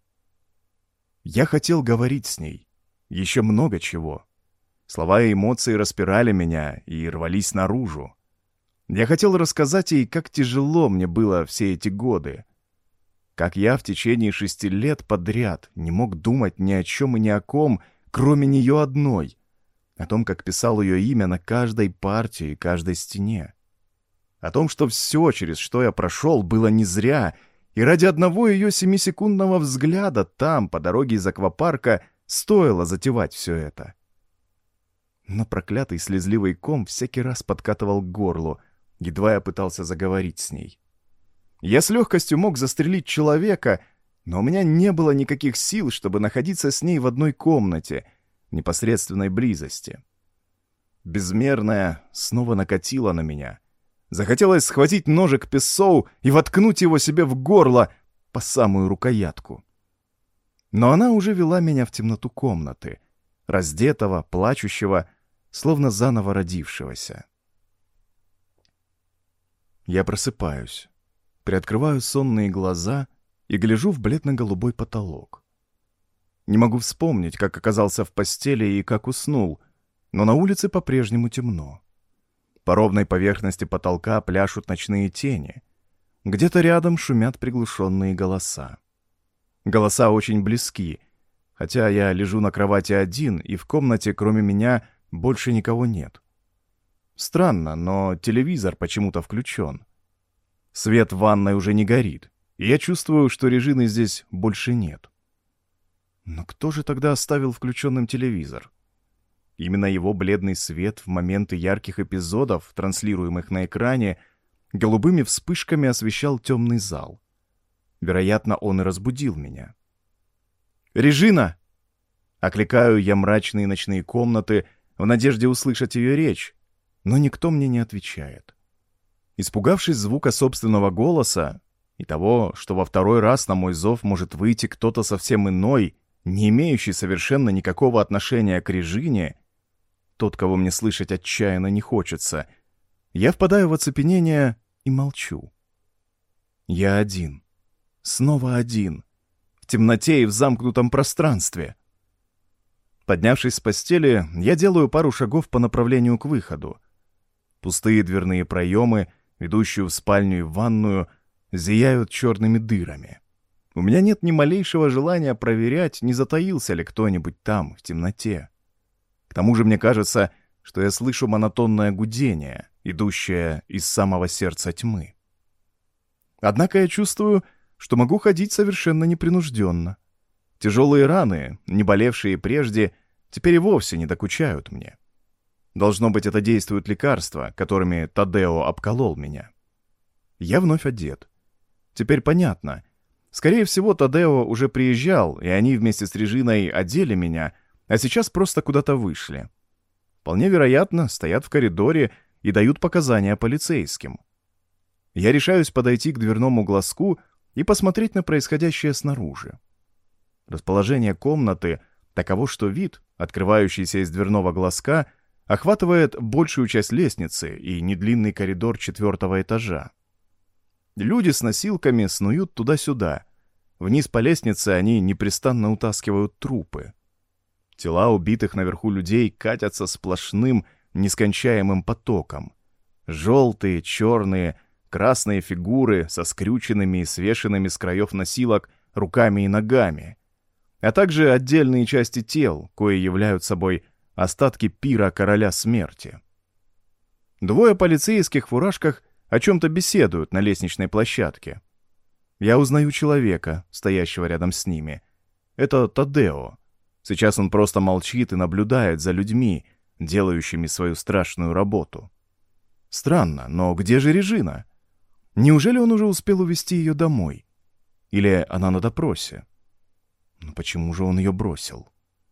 S1: Я хотел говорить с ней. Еще много чего. Слова и эмоции распирали меня и рвались наружу. Я хотел рассказать ей, как тяжело мне было все эти годы. Как я в течение шести лет подряд не мог думать ни о чем и ни о ком, кроме нее одной. О том, как писал ее имя на каждой партии и каждой стене. О том, что все, через что я прошел, было не зря, и ради одного ее семисекундного взгляда там, по дороге из аквапарка, стоило затевать все это. Но проклятый слезливый ком всякий раз подкатывал к горлу, едва я пытался заговорить с ней. Я с легкостью мог застрелить человека, но у меня не было никаких сил, чтобы находиться с ней в одной комнате, непосредственной близости. Безмерная снова накатила на меня. Захотелось схватить ножик Писсоу и воткнуть его себе в горло по самую рукоятку. Но она уже вела меня в темноту комнаты, раздетого, плачущего, словно заново родившегося. Я просыпаюсь, приоткрываю сонные глаза и гляжу в бледно-голубой потолок. Не могу вспомнить, как оказался в постели и как уснул, но на улице по-прежнему темно. По ровной поверхности потолка пляшут ночные тени. Где-то рядом шумят приглушенные голоса. Голоса очень близки, хотя я лежу на кровати один, и в комнате, кроме меня, больше никого нет. Странно, но телевизор почему-то включен. Свет в ванной уже не горит, и я чувствую, что Режины здесь больше нет. Но кто же тогда оставил включенным телевизор? Именно его бледный свет в моменты ярких эпизодов, транслируемых на экране, голубыми вспышками освещал темный зал. Вероятно, он и разбудил меня. «Режина!» Окликаю я мрачные ночные комнаты в надежде услышать ее речь, но никто мне не отвечает. Испугавшись звука собственного голоса и того, что во второй раз на мой зов может выйти кто-то совсем иной, не имеющий совершенно никакого отношения к Режине, тот, кого мне слышать отчаянно не хочется, я впадаю в оцепенение и молчу. Я один. Снова один. В темноте и в замкнутом пространстве. Поднявшись с постели, я делаю пару шагов по направлению к выходу. Пустые дверные проемы, ведущие в спальню и в ванную, зияют черными дырами. У меня нет ни малейшего желания проверять, не затаился ли кто-нибудь там, в темноте. К тому же мне кажется, что я слышу монотонное гудение, идущее из самого сердца тьмы. Однако я чувствую, что могу ходить совершенно непринужденно. Тяжелые раны, не болевшие прежде, теперь и вовсе не докучают мне. Должно быть, это действуют лекарства, которыми Тадео обколол меня. Я вновь одет. Теперь понятно. Скорее всего, Тадео уже приезжал, и они вместе с Режиной одели меня, а сейчас просто куда-то вышли. Вполне вероятно, стоят в коридоре и дают показания полицейским. Я решаюсь подойти к дверному глазку и посмотреть на происходящее снаружи. Расположение комнаты таково, что вид, открывающийся из дверного глазка, охватывает большую часть лестницы и недлинный коридор четвертого этажа. Люди с носилками снуют туда-сюда. Вниз по лестнице они непрестанно утаскивают трупы. Тела убитых наверху людей катятся сплошным, нескончаемым потоком. Желтые, черные, красные фигуры со скрюченными и свешенными с краев носилок руками и ногами, а также отдельные части тел, кои являют собой остатки пира короля смерти. Двое полицейских в фуражках о чем-то беседуют на лестничной площадке. Я узнаю человека, стоящего рядом с ними. Это Тадео. Сейчас он просто молчит и наблюдает за людьми, делающими свою страшную работу. Странно, но где же Режина? Неужели он уже успел увезти ее домой? Или она на допросе? Но почему же он ее бросил?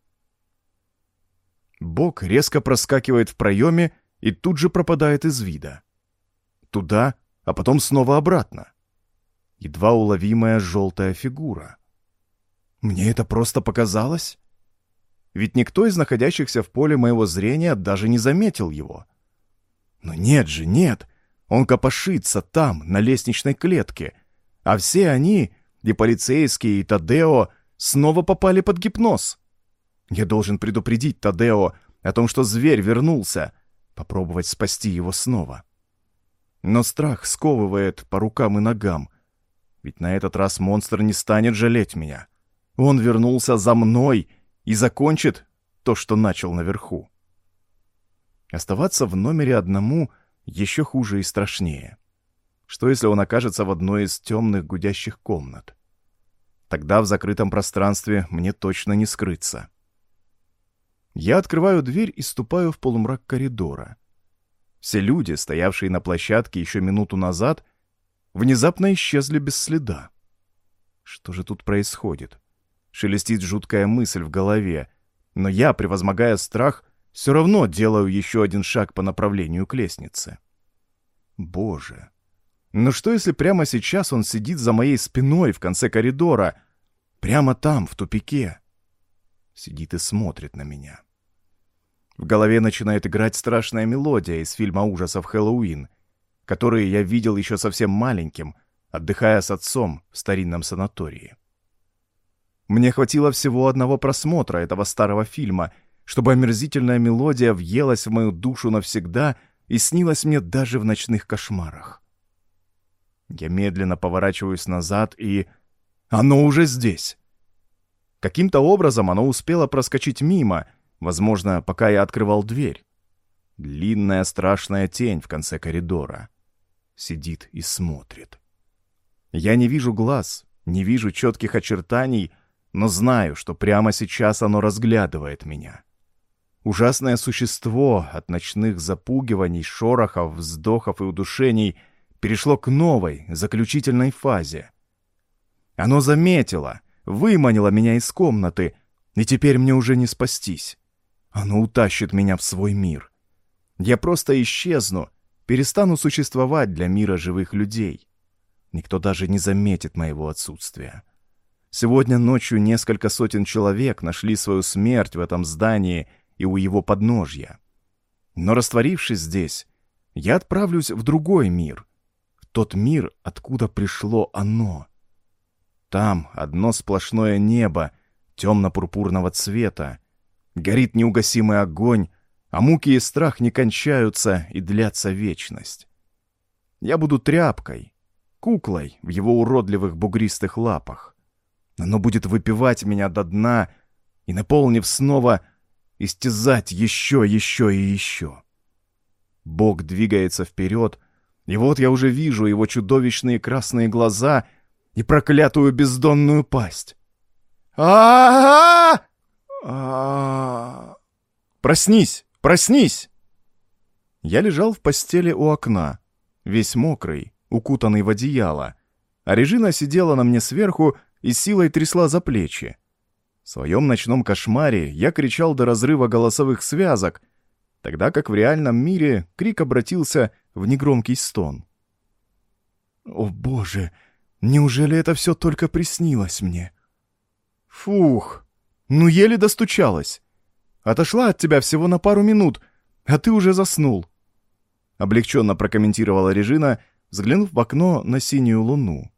S1: Бог резко проскакивает в проеме и тут же пропадает из вида. Туда, а потом снова обратно. Едва уловимая желтая фигура. Мне это просто показалось? Ведь никто из находящихся в поле моего зрения даже не заметил его. Но нет же, нет. Он копошится там, на лестничной клетке. А все они, и полицейские, и Тадео, снова попали под гипноз. Я должен предупредить Тадео о том, что зверь вернулся, попробовать спасти его снова. Но страх сковывает по рукам и ногам. Ведь на этот раз монстр не станет жалеть меня. Он вернулся за мной и закончит то, что начал наверху. Оставаться в номере одному еще хуже и страшнее. Что если он окажется в одной из темных гудящих комнат? Тогда в закрытом пространстве мне точно не скрыться. Я открываю дверь и ступаю в полумрак коридора. Все люди, стоявшие на площадке еще минуту назад, внезапно исчезли без следа. Что же тут происходит? Шелестит жуткая мысль в голове, но я, превозмогая страх, все равно делаю еще один шаг по направлению к лестнице. Боже! Ну что, если прямо сейчас он сидит за моей спиной в конце коридора, прямо там, в тупике? Сидит и смотрит на меня. В голове начинает играть страшная мелодия из фильма ужасов «Хэллоуин», который я видел еще совсем маленьким, отдыхая с отцом в старинном санатории. Мне хватило всего одного просмотра этого старого фильма, чтобы омерзительная мелодия въелась в мою душу навсегда и снилась мне даже в ночных кошмарах. Я медленно поворачиваюсь назад, и... оно уже здесь. Каким-то образом оно успело проскочить мимо, Возможно, пока я открывал дверь. Длинная страшная тень в конце коридора. Сидит и смотрит. Я не вижу глаз, не вижу четких очертаний, но знаю, что прямо сейчас оно разглядывает меня. Ужасное существо от ночных запугиваний, шорохов, вздохов и удушений перешло к новой, заключительной фазе. Оно заметило, выманило меня из комнаты, и теперь мне уже не спастись. Оно утащит меня в свой мир. Я просто исчезну, перестану существовать для мира живых людей. Никто даже не заметит моего отсутствия. Сегодня ночью несколько сотен человек нашли свою смерть в этом здании и у его подножья. Но растворившись здесь, я отправлюсь в другой мир, в тот мир, откуда пришло оно. Там одно сплошное небо темно-пурпурного цвета, горит неугасимый огонь, а муки и страх не кончаются и длятся вечность. Я буду тряпкой, куклой в его уродливых бугристых лапах. Оно будет выпивать меня до дна и, наполнив снова, истязать еще, еще и еще. Бог двигается вперед, и вот я уже вижу его чудовищные красные глаза и проклятую бездонную пасть. а а Проснись! Проснись!» Я лежал в постели у окна, весь мокрый, укутанный в одеяло, а Режина сидела на мне сверху и силой трясла за плечи. В своем ночном кошмаре я кричал до разрыва голосовых связок, тогда как в реальном мире крик обратился в негромкий стон. «О боже, неужели это все только приснилось мне?» «Фух, ну еле достучалась. Отошла от тебя всего на пару минут, а ты уже заснул», — облегченно прокомментировала Режина, взглянув в окно на синюю луну.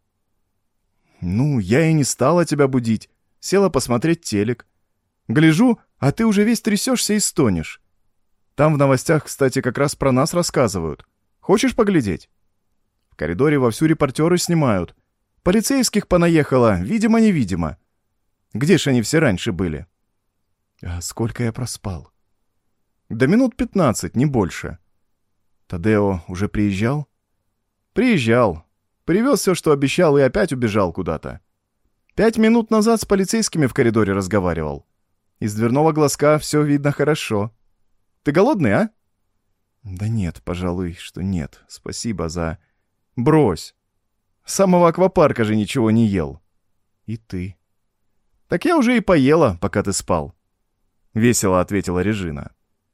S1: «Ну, я и не стала тебя будить, села посмотреть телек. Гляжу, а ты уже весь трясешься и стонешь. Там в новостях, кстати, как раз про нас рассказывают. Хочешь поглядеть? В коридоре вовсю репортеры снимают. Полицейских понаехало, видимо-невидимо. Где ж они все раньше были?» «А сколько я проспал?» «Да минут пятнадцать, не больше». «Тадео уже приезжал?» «Приезжал. Привез все, что обещал, и опять убежал куда-то. Пять минут назад с полицейскими в коридоре разговаривал. Из дверного глазка все видно хорошо. Ты голодный, а?» «Да нет, пожалуй, что нет. Спасибо за...» «Брось. С самого аквапарка же ничего не ел». «И ты?» «Так я уже и поела, пока ты спал», — весело ответила Режина.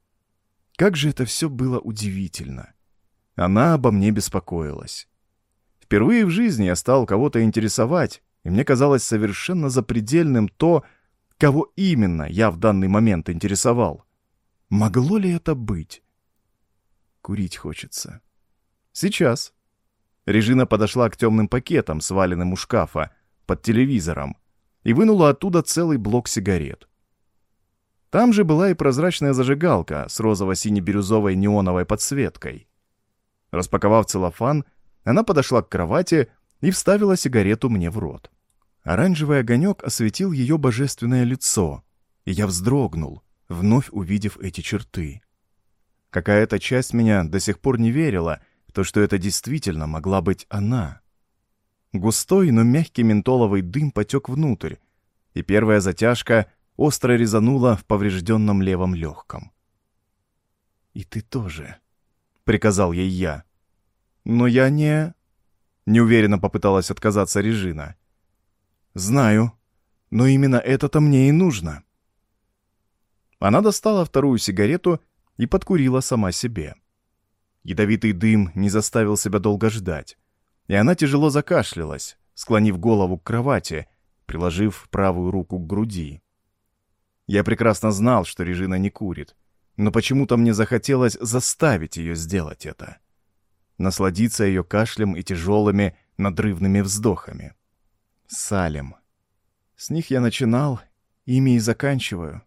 S1: Как же это все было удивительно. Она обо мне беспокоилась. Впервые в жизни я стал кого-то интересовать, и мне казалось совершенно запредельным то, кого именно я в данный момент интересовал. Могло ли это быть? Курить хочется. Сейчас. Режина подошла к темным пакетам, сваленным у шкафа, под телевизором, и вынула оттуда целый блок сигарет. Там же была и прозрачная зажигалка с розово-сине-бирюзовой неоновой подсветкой. Распаковав целлофан, она подошла к кровати и вставила сигарету мне в рот. Оранжевый огонек осветил ее божественное лицо, и я вздрогнул, вновь увидев эти черты. Какая-то часть меня до сих пор не верила в то, что это действительно могла быть она. Густой, но мягкий ментоловый дым потек внутрь, и первая затяжка остро резанула в поврежденном левом легком. «И ты тоже», — приказал ей я. «Но я не...» — неуверенно попыталась отказаться Режина. «Знаю, но именно это-то мне и нужно». Она достала вторую сигарету и подкурила сама себе. Ядовитый дым не заставил себя долго ждать, и она тяжело закашлялась, склонив голову к кровати, приложив правую руку к груди. Я прекрасно знал, что Режина не курит, но почему-то мне захотелось заставить ее сделать это. Насладиться ее кашлем и тяжелыми, надрывными вздохами. Салем. С них я начинал, ими и заканчиваю.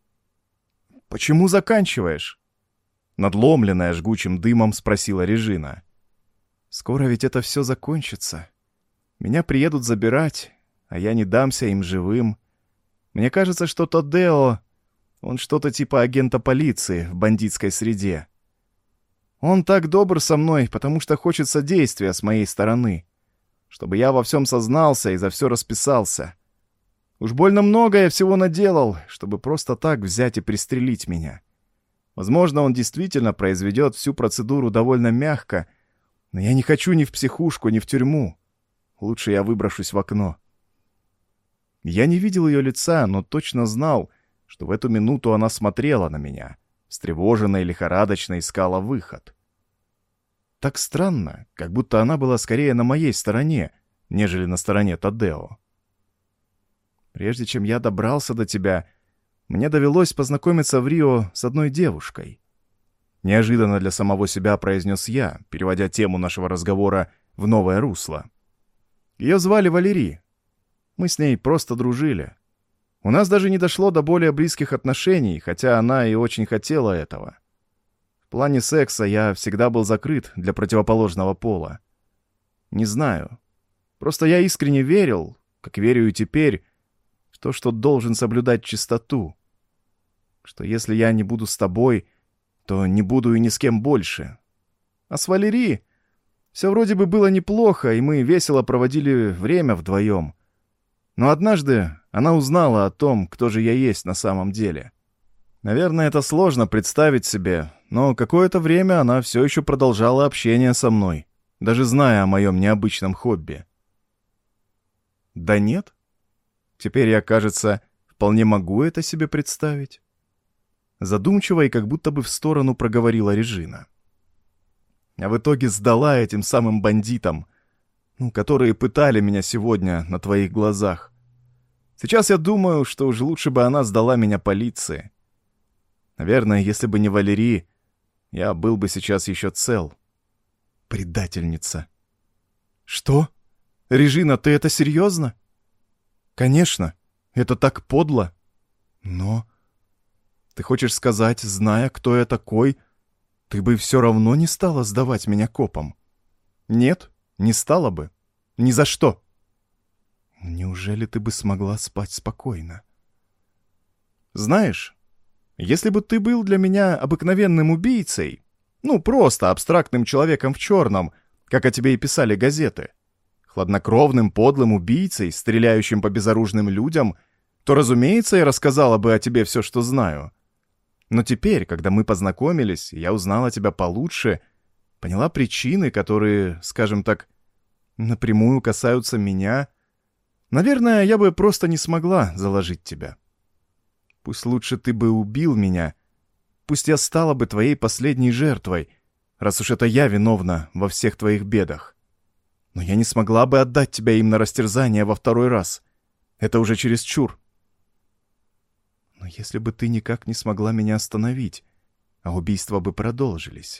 S1: «Почему заканчиваешь?» Надломленная жгучим дымом спросила Режина. «Скоро ведь это все закончится. Меня приедут забирать, а я не дамся им живым. Мне кажется, что Тадео... Он что-то типа агента полиции в бандитской среде. Он так добр со мной, потому что хочет содействия с моей стороны, чтобы я во всем сознался и за все расписался. Уж больно много я всего наделал, чтобы просто так взять и пристрелить меня. Возможно, он действительно произведет всю процедуру довольно мягко, но я не хочу ни в психушку, ни в тюрьму. Лучше я выброшусь в окно. Я не видел ее лица, но точно знал, что в эту минуту она смотрела на меня, встревоженно и лихорадочно искала выход. Так странно, как будто она была скорее на моей стороне, нежели на стороне Тадео. Прежде чем я добрался до тебя, мне довелось познакомиться в Рио с одной девушкой. Неожиданно для самого себя произнес я, переводя тему нашего разговора в новое русло. Ее звали Валери. Мы с ней просто дружили. У нас даже не дошло до более близких отношений, хотя она и очень хотела этого. В плане секса я всегда был закрыт для противоположного пола. Не знаю. Просто я искренне верил, как верю и теперь, в то, что должен соблюдать чистоту. Что если я не буду с тобой, то не буду и ни с кем больше. А с Валери все вроде бы было неплохо, и мы весело проводили время вдвоем. Но однажды она узнала о том, кто же я есть на самом деле. Наверное, это сложно представить себе, но какое-то время она все еще продолжала общение со мной, даже зная о моем необычном хобби. Да нет? Теперь я, кажется, вполне могу это себе представить. Задумчиво и как будто бы в сторону проговорила Режина. А в итоге сдала этим самым бандитам, ну, которые пытали меня сегодня на твоих глазах. Сейчас я думаю, что уж лучше бы она сдала меня полиции. Наверное, если бы не Валери, я был бы сейчас еще цел. Предательница. Что? Режина, ты это серьезно? Конечно, это так подло. Но... Ты хочешь сказать, зная, кто я такой, ты бы все равно не стала сдавать меня копам? Нет, не стала бы. Ни за что. Неужели ты бы смогла спать спокойно? Знаешь, если бы ты был для меня обыкновенным убийцей, ну, просто абстрактным человеком в черном, как о тебе и писали газеты, хладнокровным, подлым убийцей, стреляющим по безоружным людям, то, разумеется, я рассказала бы о тебе все, что знаю. Но теперь, когда мы познакомились, я узнала тебя получше, поняла причины, которые, скажем так, напрямую касаются меня. Наверное, я бы просто не смогла заложить тебя. Пусть лучше ты бы убил меня, пусть я стала бы твоей последней жертвой, раз уж это я виновна во всех твоих бедах. Но я не смогла бы отдать тебя им на растерзание во второй раз. Это уже чересчур. Но если бы ты никак не смогла меня остановить, а убийства бы продолжились.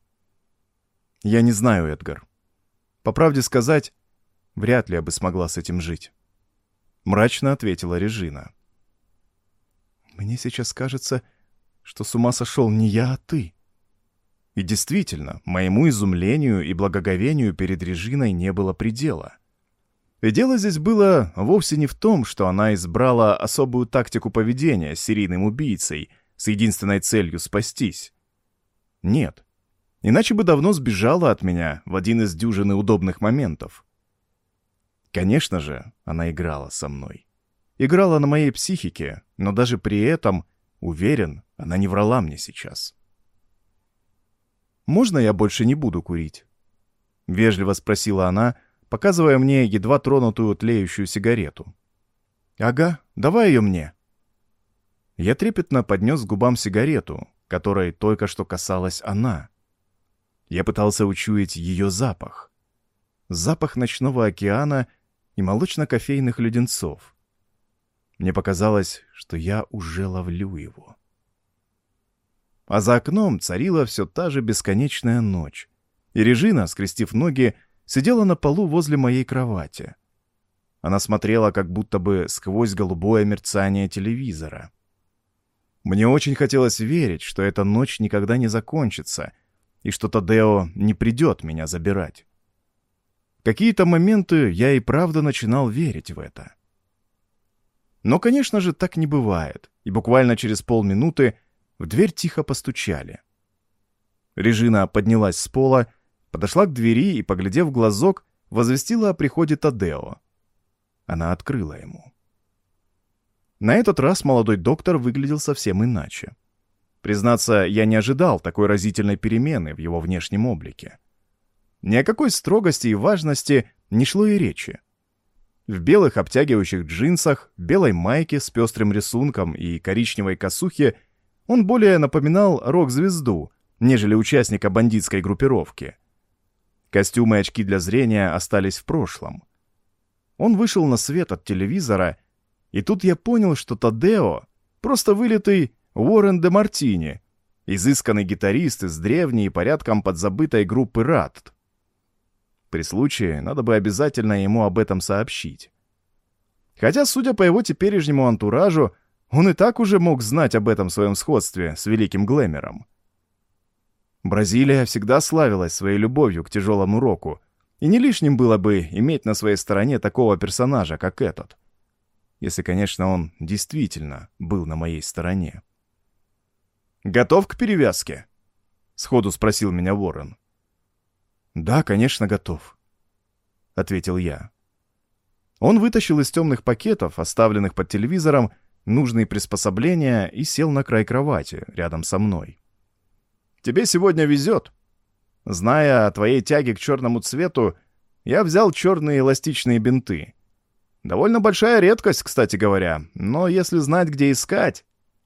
S1: Я не знаю, Эдгар. По правде сказать, вряд ли я бы смогла с этим жить. Мрачно ответила Режина. Мне сейчас кажется, что с ума сошел не я, а ты. И действительно, моему изумлению и благоговению перед Режиной не было предела. И дело здесь было вовсе не в том, что она избрала особую тактику поведения с серийным убийцей с единственной целью спастись. Нет. Иначе бы давно сбежала от меня в один из дюжины удобных моментов. Конечно же, она играла со мной. Играла на моей психике, но даже при этом, уверен, она не врала мне сейчас. «Можно я больше не буду курить?» — вежливо спросила она, показывая мне едва тронутую тлеющую сигарету. «Ага, давай ее мне». Я трепетно поднес к губам сигарету, которой только что касалась она. Я пытался учуять ее запах. Запах ночного океана и молочно-кофейных леденцов. Мне показалось, что я уже ловлю его. А за окном царила все та же бесконечная ночь, и Режина, скрестив ноги, сидела на полу возле моей кровати. Она смотрела как будто бы сквозь голубое мерцание телевизора. Мне очень хотелось верить, что эта ночь никогда не закончится, и что Тадео не придет меня забирать. В какие-то моменты я и правда начинал верить в это. Но, конечно же, так не бывает, и буквально через полминуты в дверь тихо постучали. Режина поднялась с пола, подошла к двери и, поглядев в глазок, возвестила о приходе Тадео. Она открыла ему. На этот раз молодой доктор выглядел совсем иначе. Признаться, я не ожидал такой разительной перемены в его внешнем облике. Ни о какой строгости и важности не шло и речи. В белых обтягивающих джинсах, белой майке с пестрым рисунком и коричневой косухе он более напоминал рок-звезду, нежели участника бандитской группировки. Костюмы и очки для зрения остались в прошлом. Он вышел на свет от телевизора, и тут я понял, что Тадео — просто вылитый Уоррен де Мартини, изысканный гитарист из древней и порядком подзабытой группы Ратт. При случае надо бы обязательно ему об этом сообщить. Хотя, судя по его теперешнему антуражу, он и так уже мог знать об этом своем сходстве с великим глэмером. Бразилия всегда славилась своей любовью к тяжелому року, и не лишним было бы иметь на своей стороне такого персонажа, как этот. Если, конечно, он действительно был на моей стороне. «Готов к перевязке?» — сходу спросил меня Уоррен. «Да, конечно, готов», — ответил я. Он вытащил из темных пакетов, оставленных под телевизором, нужные приспособления и сел на край кровати рядом со мной. «Тебе сегодня везет. Зная о твоей тяге к черному цвету, я взял черные эластичные бинты. Довольно большая редкость, кстати говоря, но если знать, где искать...»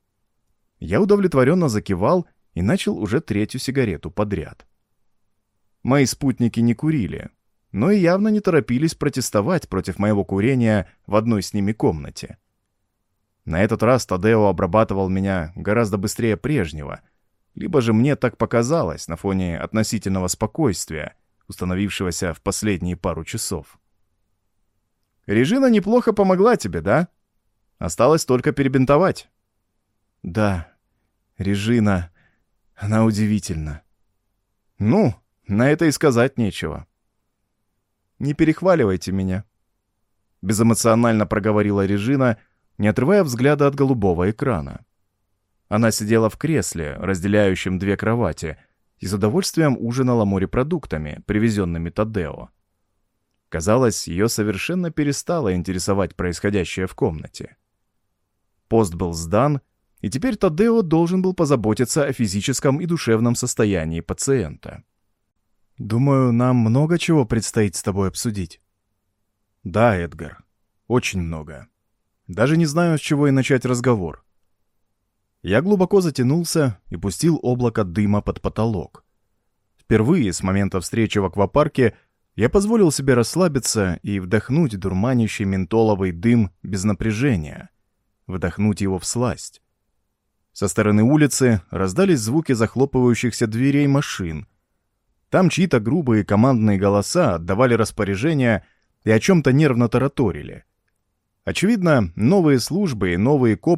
S1: Я удовлетворенно закивал и начал уже третью сигарету подряд. Мои спутники не курили, но и явно не торопились протестовать против моего курения в одной с ними комнате. На этот раз Тадео обрабатывал меня гораздо быстрее прежнего, либо же мне так показалось на фоне относительного спокойствия, установившегося в последние пару часов. «Режина неплохо помогла тебе, да? Осталось только перебинтовать». «Да, Режина, она удивительна». «Ну, на это и сказать нечего». «Не перехваливайте меня», — безэмоционально проговорила Режина, не отрывая взгляда от голубого экрана. Она сидела в кресле, разделяющем две кровати, и с удовольствием ужинала морепродуктами, привезенными Тадео. Казалось, ее совершенно перестало интересовать происходящее в комнате. Пост был сдан, и теперь Тадео должен был позаботиться о физическом и душевном состоянии пациента. «Думаю, нам много чего предстоит с тобой обсудить». «Да, Эдгар, очень много. Даже не знаю, с чего и начать разговор». Я глубоко затянулся и пустил облако дыма под потолок. Впервые с момента встречи в аквапарке я позволил себе расслабиться и вдохнуть дурманящий ментоловый дым без напряжения, вдохнуть его всласть. Со стороны улицы раздались звуки захлопывающихся дверей машин. Там чьи-то грубые командные голоса отдавали распоряжения и о чем-то нервно тараторили. Очевидно, новые службы и новые копы